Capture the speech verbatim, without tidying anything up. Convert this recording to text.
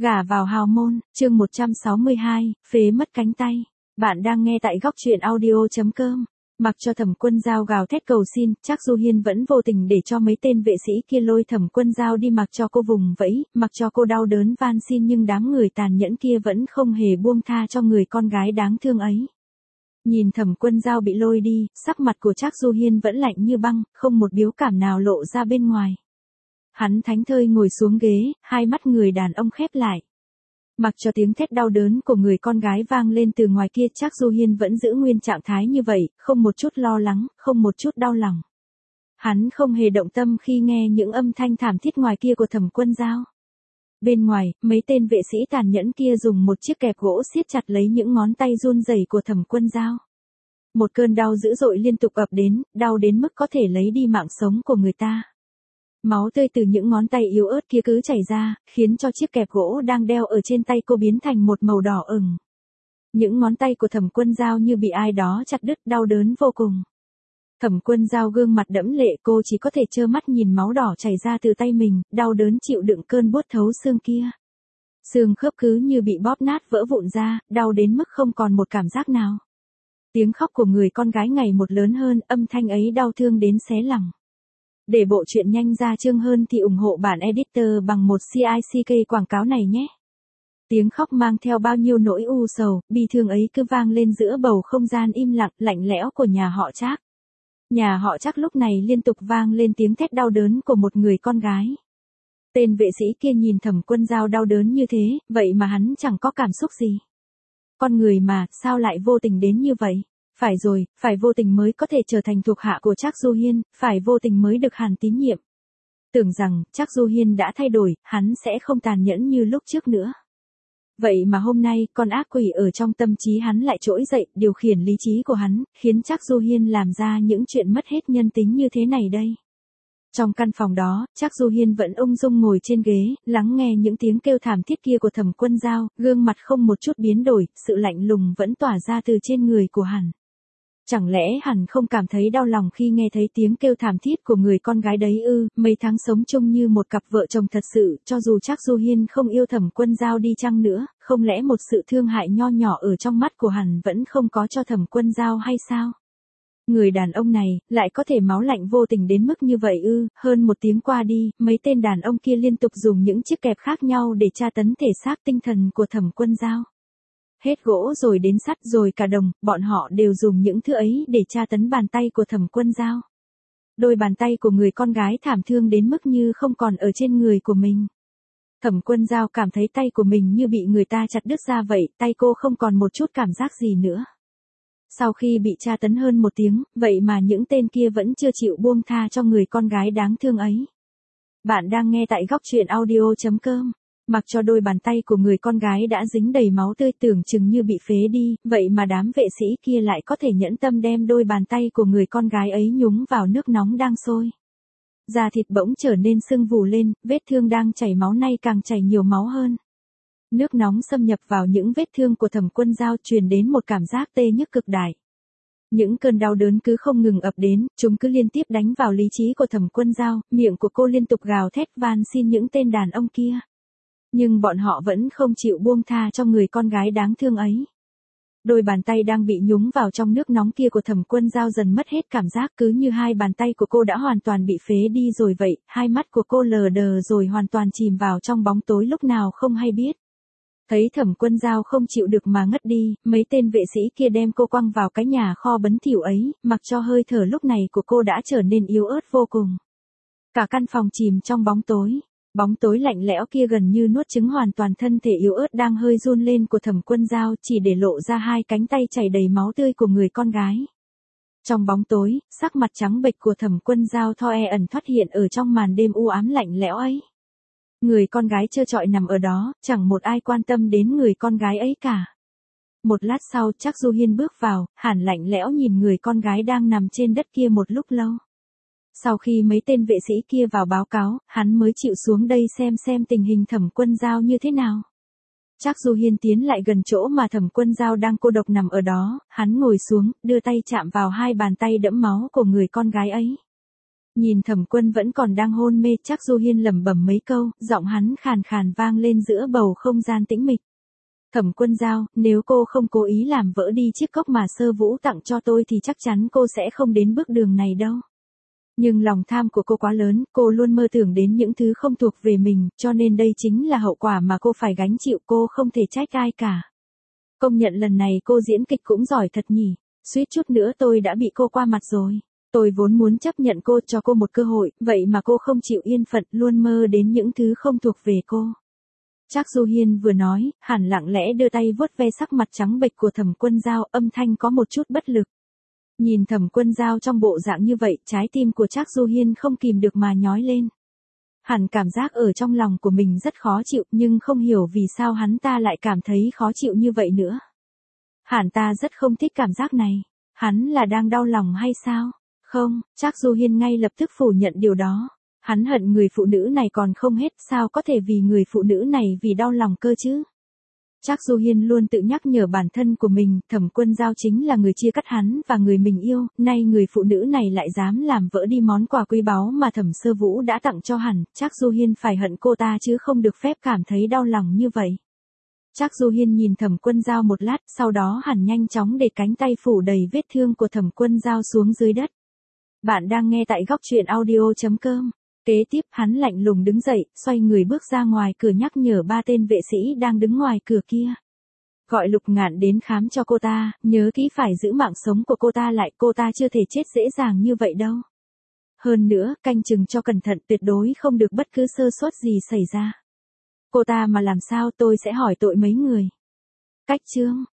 Gả vào hào môn, chương một trăm sáu mươi hai, phế mất cánh tay. Bạn đang nghe tại góc truyện audio chấm com. Mặc cho Thẩm Quân Dao gào thét cầu xin, Trác Du Hiên vẫn vô tình để cho mấy tên vệ sĩ kia lôi Thẩm Quân Dao đi, mặc cho cô vùng vẫy, mặc cho cô đau đớn van xin, nhưng đám người tàn nhẫn kia vẫn không hề buông tha cho người con gái đáng thương ấy. Nhìn Thẩm Quân Dao bị lôi đi, sắc mặt của Trác Du Hiên vẫn lạnh như băng, không một biểu cảm nào lộ ra bên ngoài. Hắn thánh thơi ngồi xuống ghế, hai mắt người đàn ông khép lại. Mặc cho tiếng thét đau đớn của người con gái vang lên từ ngoài kia, Trác Du Hiên vẫn giữ nguyên trạng thái như vậy, không một chút lo lắng, không một chút đau lòng. Hắn không hề động tâm khi nghe những âm thanh thảm thiết ngoài kia của Thẩm Quân Dao. Bên ngoài, mấy tên vệ sĩ tàn nhẫn kia dùng một chiếc kẹp gỗ siết chặt lấy những ngón tay run rẩy của Thẩm Quân Dao. Một cơn đau dữ dội liên tục ập đến, đau đến mức có thể lấy đi mạng sống của người ta. Máu tươi từ những ngón tay yếu ớt kia cứ chảy ra, khiến cho chiếc kẹp gỗ đang đeo ở trên tay cô biến thành một màu đỏ ửng. Những ngón tay của Thẩm Quân Dao như bị ai đó chặt đứt, đau đớn vô cùng. Thẩm Quân Dao gương mặt đẫm lệ, cô chỉ có thể trơ mắt nhìn máu đỏ chảy ra từ tay mình, đau đớn chịu đựng cơn buốt thấu xương kia. Xương khớp cứ như bị bóp nát vỡ vụn ra, đau đến mức không còn một cảm giác nào. Tiếng khóc của người con gái ngày một lớn hơn, âm thanh ấy đau thương đến xé lòng. Để bộ truyện nhanh ra chương hơn thì ủng hộ bản editor bằng một xê i xê ca quảng cáo này nhé. Tiếng khóc mang theo bao nhiêu nỗi u sầu, bi thương ấy cứ vang lên giữa bầu không gian im lặng, lạnh lẽo của nhà họ Trác. Nhà họ Trác lúc này liên tục vang lên tiếng thét đau đớn của một người con gái. Tên vệ sĩ kia nhìn Thẩm Quân Dao đau đớn như thế, vậy mà hắn chẳng có cảm xúc gì. Con người mà, sao lại vô tình đến như vậy? Phải rồi, phải vô tình mới có thể trở thành thuộc hạ của Trác Du Hiên, phải vô tình mới được Hàn tín nhiệm. Tưởng rằng, Trác Du Hiên đã thay đổi, hắn sẽ không tàn nhẫn như lúc trước nữa. Vậy mà hôm nay, con ác quỷ ở trong tâm trí hắn lại trỗi dậy, điều khiển lý trí của hắn, khiến Trác Du Hiên làm ra những chuyện mất hết nhân tính như thế này đây. Trong căn phòng đó, Trác Du Hiên vẫn ung dung ngồi trên ghế, lắng nghe những tiếng kêu thảm thiết kia của Thẩm Quân Dao, gương mặt không một chút biến đổi, sự lạnh lùng vẫn tỏa ra từ trên người của hắn. Chẳng lẽ hắn không cảm thấy đau lòng khi nghe thấy tiếng kêu thảm thiết của người con gái đấy ư? Mấy tháng sống chung như một cặp vợ chồng thật sự, cho dù Trác Du Hiên không yêu Thẩm Quân Dao đi chăng nữa, không lẽ một sự thương hại nho nhỏ ở trong mắt của hắn vẫn không có cho Thẩm Quân Dao hay sao? Người đàn ông này, lại có thể máu lạnh vô tình đến mức như vậy ư? Hơn một tiếng qua đi, mấy tên đàn ông kia liên tục dùng những chiếc kẹp khác nhau để tra tấn thể xác tinh thần của Thẩm Quân Dao. Hết gỗ rồi đến sắt rồi cả đồng, bọn họ đều dùng những thứ ấy để tra tấn bàn tay của Thẩm Quân Dao. Đôi bàn tay của người con gái thảm thương đến mức như không còn ở trên người của mình. Thẩm Quân Dao cảm thấy tay của mình như bị người ta chặt đứt ra vậy, tay cô không còn một chút cảm giác gì nữa. Sau khi bị tra tấn hơn một tiếng, vậy mà những tên kia vẫn chưa chịu buông tha cho người con gái đáng thương ấy. Bạn đang nghe tại góc truyện audio chấm com. Mặc cho đôi bàn tay của người con gái đã dính đầy máu tươi tưởng chừng như bị phế đi, vậy mà đám vệ sĩ kia lại có thể nhẫn tâm đem đôi bàn tay của người con gái ấy nhúng vào nước nóng đang sôi. Da thịt bỗng trở nên sưng vù lên, vết thương đang chảy máu nay càng chảy nhiều máu hơn. Nước nóng xâm nhập vào những vết thương của Thẩm Quân Dao, truyền đến một cảm giác tê nhức cực đại. Những cơn đau đớn cứ không ngừng ập đến, chúng cứ liên tiếp đánh vào lý trí của Thẩm Quân Dao, miệng của cô liên tục gào thét van xin những tên đàn ông kia. Nhưng bọn họ vẫn không chịu buông tha cho người con gái đáng thương ấy. Đôi bàn tay đang bị nhúng vào trong nước nóng kia của Thẩm Quân Dao dần mất hết cảm giác, cứ như hai bàn tay của cô đã hoàn toàn bị phế đi rồi vậy, hai mắt của cô lờ đờ rồi hoàn toàn chìm vào trong bóng tối lúc nào không hay biết. Thấy Thẩm Quân Dao không chịu được mà ngất đi, mấy tên vệ sĩ kia đem cô quăng vào cái nhà kho bẩn thỉu ấy, mặc cho hơi thở lúc này của cô đã trở nên yếu ớt vô cùng. Cả căn phòng chìm trong bóng tối. Bóng tối lạnh lẽo kia gần như nuốt chửng hoàn toàn thân thể yếu ớt đang hơi run lên của Thẩm Quân Dao, chỉ để lộ ra hai cánh tay chảy đầy máu tươi của người con gái. Trong bóng tối, sắc mặt trắng bệch của Thẩm Quân Dao tho e ẩn thoát hiện ở trong màn đêm u ám lạnh lẽo ấy. Người con gái trơ trọi nằm ở đó, chẳng một ai quan tâm đến người con gái ấy cả. Một lát sau, Trác Du Hiên bước vào, hẳn lạnh lẽo nhìn người con gái đang nằm trên đất kia một lúc lâu. Sau khi mấy tên vệ sĩ kia vào báo cáo, hắn mới chịu xuống đây xem xem tình hình Thẩm Quân Dao như thế nào. Trác Du Hiên tiến lại gần chỗ mà Thẩm Quân Dao đang cô độc nằm ở đó, hắn ngồi xuống, đưa tay chạm vào hai bàn tay đẫm máu của người con gái ấy. Nhìn Thẩm Quân vẫn còn đang hôn mê, Trác Du Hiên lẩm bẩm mấy câu, giọng hắn khàn khàn vang lên giữa bầu không gian tĩnh mịch. Thẩm Quân Giao, nếu cô không cố ý làm vỡ đi chiếc cốc mà Sơ Vũ tặng cho tôi thì chắc chắn cô sẽ không đến bước đường này đâu. Nhưng lòng tham của cô quá lớn, cô luôn mơ tưởng đến những thứ không thuộc về mình, cho nên đây chính là hậu quả mà cô phải gánh chịu, cô không thể trách ai cả. Công nhận lần này cô diễn kịch cũng giỏi thật nhỉ, suýt chút nữa tôi đã bị cô qua mặt rồi. Tôi vốn muốn chấp nhận cô, cho cô một cơ hội, vậy mà cô không chịu yên phận, luôn mơ đến những thứ không thuộc về cô. Trác Du Hiên vừa nói, hẳn lặng lẽ đưa tay vuốt ve sắc mặt trắng bệch của Thẩm Quân Giao, âm thanh có một chút bất lực. Nhìn Thẩm Quân Giao trong bộ dạng như vậy, trái tim của Trác Du Hiên không kìm được mà nhói lên. Hẳn cảm giác ở trong lòng của mình rất khó chịu, nhưng không hiểu vì sao hắn ta lại cảm thấy khó chịu như vậy nữa. Hẳn ta rất không thích cảm giác này. Hắn là đang đau lòng hay sao? Không, Trác Du Hiên ngay lập tức phủ nhận điều đó. Hắn hận người phụ nữ này còn không hết, sao có thể vì người phụ nữ này vì đau lòng cơ chứ? Trác Du Hiên luôn tự nhắc nhở bản thân của mình, Thẩm Quân Giao chính là người chia cắt hắn và người mình yêu, nay người phụ nữ này lại dám làm vỡ đi món quà quý báu mà Thẩm Sơ Vũ đã tặng cho hắn, Trác Du Hiên phải hận cô ta chứ không được phép cảm thấy đau lòng như vậy. Trác Du Hiên nhìn Thẩm Quân Giao một lát, sau đó hắn nhanh chóng để cánh tay phủ đầy vết thương của Thẩm Quân Giao xuống dưới đất. Bạn đang nghe tại góc truyện audio chấm com. Kế tiếp hắn lạnh lùng đứng dậy, xoay người bước ra ngoài cửa nhắc nhở ba tên vệ sĩ đang đứng ngoài cửa kia. Gọi Lục Ngạn đến khám cho cô ta, nhớ kỹ phải giữ mạng sống của cô ta lại, cô ta chưa thể chết dễ dàng như vậy đâu. Hơn nữa, canh chừng cho cẩn thận, tuyệt đối không được bất cứ sơ suất gì xảy ra. Cô ta mà làm sao tôi sẽ hỏi tội mấy người. Cách chương